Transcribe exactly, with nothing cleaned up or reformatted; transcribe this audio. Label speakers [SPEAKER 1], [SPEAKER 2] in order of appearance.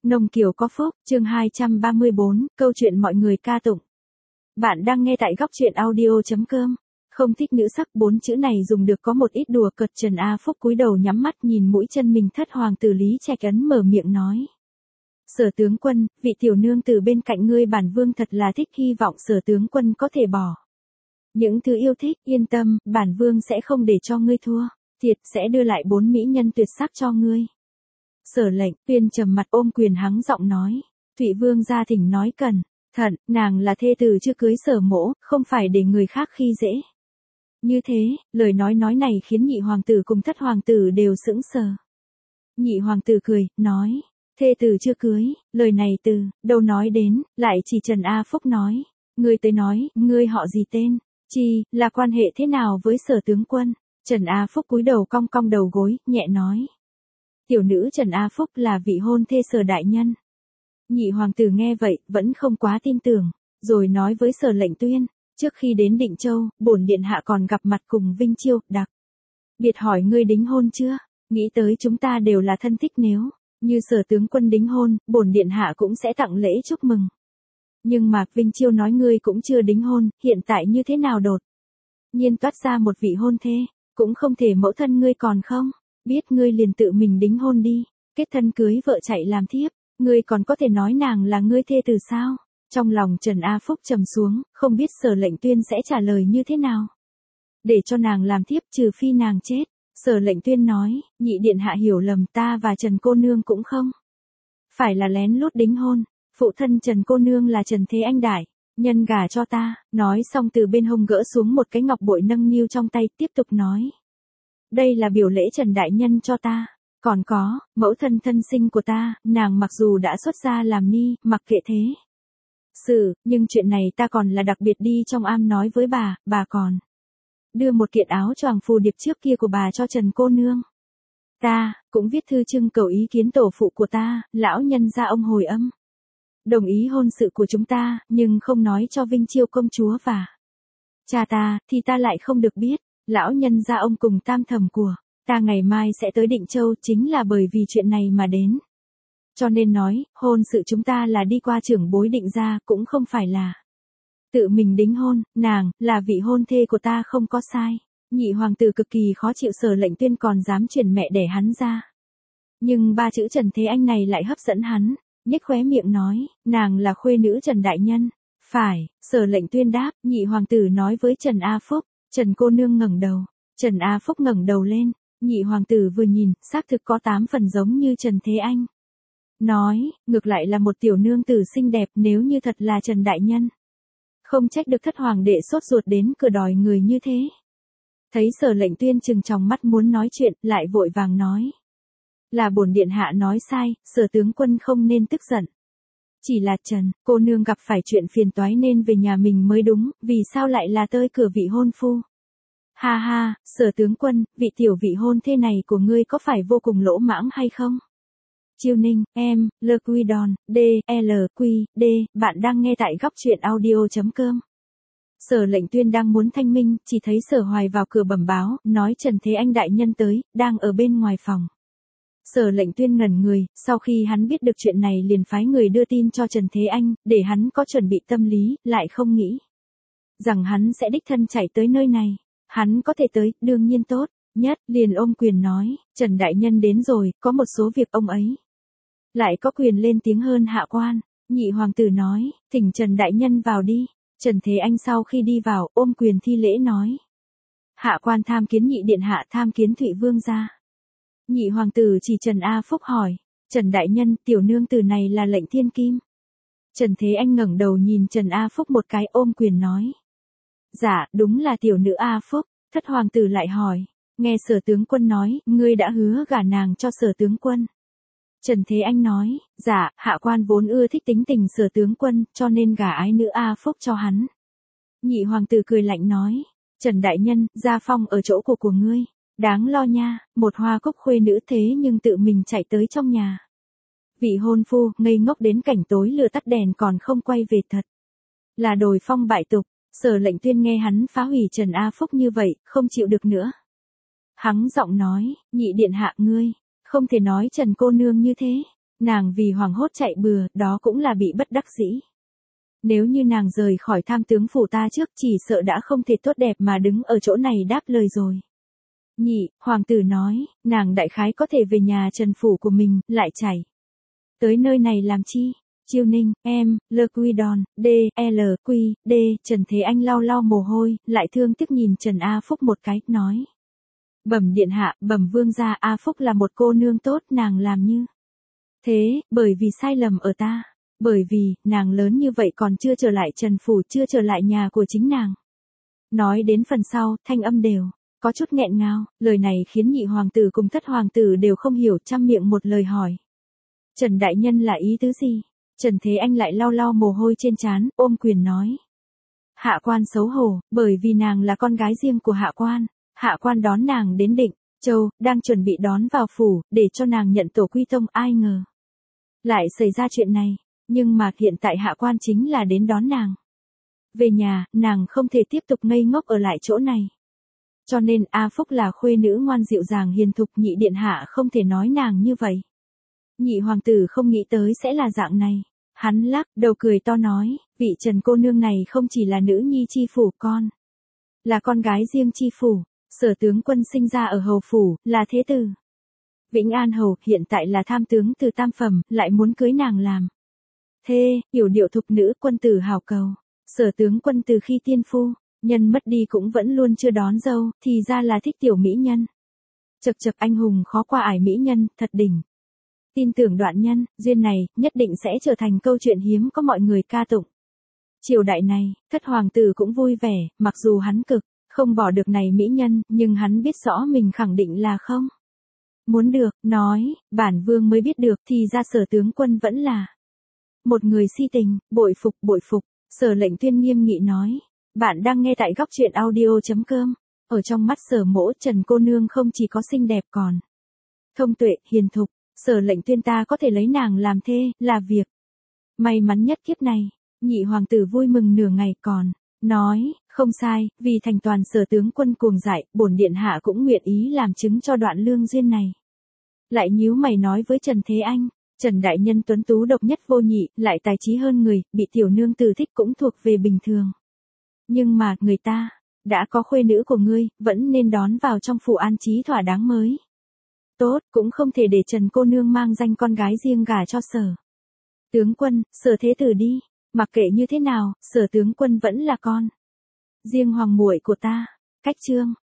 [SPEAKER 1] Nông Kiều có phúc, chương hai trăm ba mươi bốn, câu chuyện mọi người ca tụng. Bạn đang nghe tại góc truyện audio.com. Không thích nữ sắc, bốn chữ này dùng được có một ít đùa cợt. Trần A Phúc cúi đầu nhắm mắt nhìn mũi chân mình. Thất hoàng tử Lý Trạch Ấn mở miệng nói. Sở tướng quân, vị tiểu nương từ bên cạnh ngươi bản vương thật là thích, hy vọng sở tướng quân có thể bỏ những thứ yêu thích. Yên tâm, bản vương sẽ không để cho ngươi thua, thiệt sẽ đưa lại bốn mỹ nhân tuyệt sắc cho ngươi. Sở Lệnh Tuyên trầm mặt ôm quyền hắng giọng nói. Thụy vương gia thỉnh nói cẩn thận, nàng là thê tử chưa cưới Sở mỗ, không phải để người khác khi dễ. Như thế, lời nói nói này khiến nhị hoàng tử cùng thất hoàng tử đều sững sờ. Nhị hoàng tử cười, nói. Thê tử chưa cưới, lời này từ đâu nói đến, lại chỉ Trần A Phúc nói. Ngươi tới nói, ngươi họ gì tên, chi, là quan hệ thế nào với sở tướng quân? Trần A Phúc cúi đầu cong cong đầu gối, nhẹ nói. Tiểu nữ Trần A Phúc là vị hôn thê Sở đại nhân. Nhị hoàng tử nghe vậy, vẫn không quá tin tưởng, rồi nói với Sở Lệnh Tuyên, trước khi đến Định Châu, bổn điện hạ còn gặp mặt cùng Vinh Chiêu, đặc biệt hỏi ngươi đính hôn chưa, nghĩ tới chúng ta đều là thân thích, nếu như sở tướng quân đính hôn, bổn điện hạ cũng sẽ tặng lễ chúc mừng. Nhưng mà Vinh Chiêu nói ngươi cũng chưa đính hôn, hiện tại như thế nào đột nhiên toát ra một vị hôn thê, cũng không thể mẫu thân ngươi còn không biết, ngươi liền tự mình đính hôn đi, kết thân cưới vợ chạy làm thiếp, ngươi còn có thể nói nàng là ngươi thê từ sao? Trong lòng Trần A Phúc trầm xuống, không biết Sở Lệnh Tuyên sẽ trả lời như thế nào. Để cho nàng làm thiếp trừ phi nàng chết. Sở Lệnh Tuyên nói, nhị điện hạ hiểu lầm, ta và Trần cô nương cũng không phải là lén lút đính hôn, phụ thân Trần cô nương là Trần Thế Anh đại nhân gả cho ta. Nói xong từ bên hông gỡ xuống một cái ngọc bội nâng niu trong tay, tiếp tục nói. Đây là biểu lễ Trần đại nhân cho ta, còn có, mẫu thân thân sinh của ta, nàng mặc dù đã xuất gia làm ni, mặc kệ thế sự, nhưng chuyện này ta còn là đặc biệt đi trong am nói với bà, bà còn đưa một kiện áo choàng phù điệp trước kia của bà cho Trần cô nương. Ta cũng viết thư trưng cầu ý kiến tổ phụ của ta, lão nhân gia ông hồi âm đồng ý hôn sự của chúng ta, nhưng không nói cho Vinh Chiêu công chúa và cha ta, thì ta lại không được biết. Lão nhân gia ông cùng tam thẩm của ta ngày mai sẽ tới Định Châu, chính là bởi vì chuyện này mà đến. Cho nên nói, hôn sự chúng ta là đi qua trưởng bối định ra, cũng không phải là tự mình đính hôn, nàng là vị hôn thê của ta không có sai. Nhị hoàng tử cực kỳ khó chịu, Sở Lệnh Tuyên còn dám chuyển mẹ đẻ hắn ra. Nhưng ba chữ Trần Thế Anh này lại hấp dẫn hắn, nhếch khóe miệng nói, nàng là khuê nữ Trần đại nhân. Phải, Sở Lệnh Tuyên đáp. Nhị hoàng tử nói với Trần A Phúc, Trần cô nương ngẩng đầu. Trần A Phúc ngẩng đầu lên, nhị hoàng tử vừa nhìn, xác thực có tám phần giống như Trần Thế Anh. Nói, ngược lại là một tiểu nương tử xinh đẹp, nếu như thật là Trần đại nhân, không trách được thất hoàng đệ sốt ruột đến cửa đòi người như thế. Thấy Sở Lệnh Tuyên trừng tròng mắt muốn nói chuyện, lại vội vàng nói. Là bổn điện hạ nói sai, Sở tướng quân không nên tức giận. Chỉ là Trần cô nương gặp phải chuyện phiền toái nên về nhà mình mới đúng, vì sao lại là tơi cửa vị hôn phu? Ha ha, Sở tướng quân, vị tiểu vị hôn thê này của ngươi có phải vô cùng lỗ mãng hay không? Chiêu Ninh, em, L Quy Đòn, D, L Quy, D, bạn đang nghe tại góc truyện audio.com. Sở Lệnh Tuyên đang muốn thanh minh, chỉ thấy Sở Hoài vào cửa bẩm báo, nói Trần Thế Anh đại nhân tới, đang ở bên ngoài phòng. Sở Lệnh Tuyên ngẩn người, sau khi hắn biết được chuyện này liền phái người đưa tin cho Trần Thế Anh, để hắn có chuẩn bị tâm lý, lại không nghĩ rằng hắn sẽ đích thân chạy tới nơi này. Hắn có thể tới, đương nhiên tốt nhất, liền ôm quyền nói, Trần đại nhân đến rồi, có một số việc ông ấy lại có quyền lên tiếng hơn hạ quan. Nhị hoàng tử nói, thỉnh Trần đại nhân vào đi. Trần Thế Anh sau khi đi vào, ôm quyền thi lễ nói. Hạ quan tham kiến nhị điện hạ, tham kiến Thụy vương gia. Nhị hoàng tử chỉ Trần A Phúc hỏi, Trần đại nhân, tiểu nương tử này là Lệnh Thiên Kim. Trần Thế Anh ngẩng đầu nhìn Trần A Phúc một cái, ôm quyền nói. Dạ, đúng là tiểu nữ A Phúc. Thất hoàng tử lại hỏi, nghe Sở tướng quân nói, ngươi đã hứa gả nàng cho Sở tướng quân. Trần Thế Anh nói, dạ, hạ quan vốn ưa thích tính tình Sở tướng quân, cho nên gả ái nữ A Phúc cho hắn. Nhị hoàng tử cười lạnh nói, Trần đại nhân, gia phong ở chỗ của của ngươi, đáng lo nha, một hoa cúc khuê nữ thế nhưng tự mình chạy tới trong nhà. Vị hôn phu, ngây ngốc đến cảnh tối lửa tắt đèn còn không quay về, thật là đồi phong bại tục. Sở Lệnh Tuyên nghe hắn phá hủy Trần A Phúc như vậy, không chịu được nữa. Hắng giọng nói, nhị điện hạ ngươi, không thể nói Trần cô nương như thế. Nàng vì hoảng hốt chạy bừa, đó cũng là bị bất đắc dĩ. Nếu như nàng rời khỏi tham tướng phủ ta trước chỉ sợ đã không thể tốt đẹp mà đứng ở chỗ này đáp lời rồi. Nhị, hoàng tử nói, nàng đại khái có thể về nhà Trần phủ của mình, lại chảy tới nơi này làm chi? Chiêu Ninh, em, Le Quidon, D, L, Q, D, Trần Thế Anh lau lau mồ hôi, lại thương tiếc nhìn Trần A Phúc một cái, nói. Bẩm điện hạ, bẩm vương gia, A Phúc là một cô nương tốt, nàng làm như thế, bởi vì sai lầm ở ta. Bởi vì, nàng lớn như vậy còn chưa trở lại Trần phủ, chưa trở lại nhà của chính nàng. Nói đến phần sau, thanh âm đều có chút nghẹn ngào, lời này khiến nhị hoàng tử cùng thất hoàng tử đều không hiểu, trăm miệng một lời hỏi. Trần đại nhân là ý tứ gì? Trần Thế Anh lại lau lau mồ hôi trên trán, ôm quyền nói. Hạ quan xấu hổ, bởi vì nàng là con gái riêng của hạ quan. Hạ quan đón nàng đến Định Châu, đang chuẩn bị đón vào phủ, để cho nàng nhận tổ quy tông, ai ngờ. Lại xảy ra chuyện này, nhưng mà hiện tại hạ quan chính là đến đón nàng. Về nhà, nàng không thể tiếp tục ngây ngốc ở lại chỗ này. Cho nên A Phúc là khuê nữ ngoan dịu dàng hiền thục, nhị điện hạ không thể nói nàng như vậy. Nhị hoàng tử không nghĩ tới sẽ là dạng này. Hắn lắc đầu cười to nói, vị Trần cô nương này không chỉ là nữ nhi chi phủ con. Là con gái riêng chi phủ, Sở tướng quân sinh ra ở hầu phủ, là thế tử. Vĩnh An hầu hiện tại là tham tướng từ tam phẩm, lại muốn cưới nàng làm thê, yểu điệu thục nữ, quân tử hảo cầu. Sở tướng quân từ khi tiên phu, nhân mất đi cũng vẫn luôn chưa đón dâu, thì ra là thích tiểu mỹ nhân. Chật chật, anh hùng khó qua ải mỹ nhân, thật đỉnh. Tin tưởng đoạn nhân, duyên này, nhất định sẽ trở thành câu chuyện hiếm có mọi người ca tụng. Triều đại này, thất hoàng tử cũng vui vẻ, mặc dù hắn cực không bỏ được này mỹ nhân, nhưng hắn biết rõ mình khẳng định là không muốn được, nói, bản vương mới biết được, thì ra Sở tướng quân vẫn là một người si tình, bội phục, bội phục. Sở Lệnh Tuyên nghiêm nghị nói, bạn đang nghe tại góc truyện audio chấm com. Ở trong mắt Sở mỗ, Trần cô nương không chỉ có xinh đẹp còn thông tuệ, hiền thục. Sở Lệnh Tuyên ta có thể lấy nàng làm thê, là việc may mắn nhất kiếp này. Nhị hoàng tử vui mừng nửa ngày, còn nói, không sai, vì thành toàn Sở tướng quân cuồng dại, bổn điện hạ cũng nguyện ý làm chứng cho đoạn lương duyên này. Lại nhíu mày nói với Trần Thế Anh, Trần đại nhân tuấn tú độc nhất vô nhị, lại tài trí hơn người, bị tiểu nương tử thích cũng thuộc về bình thường. Nhưng mà, người ta đã có khuê nữ của ngươi, vẫn nên đón vào trong phủ an trí thỏa đáng mới. Tốt, cũng không thể để Trần cô nương mang danh con gái riêng gả cho Sở tướng quân, Sở thế tử đi. Mặc kệ như thế nào, Sở tướng quân vẫn là con riêng hoàng muội của ta. Cách chương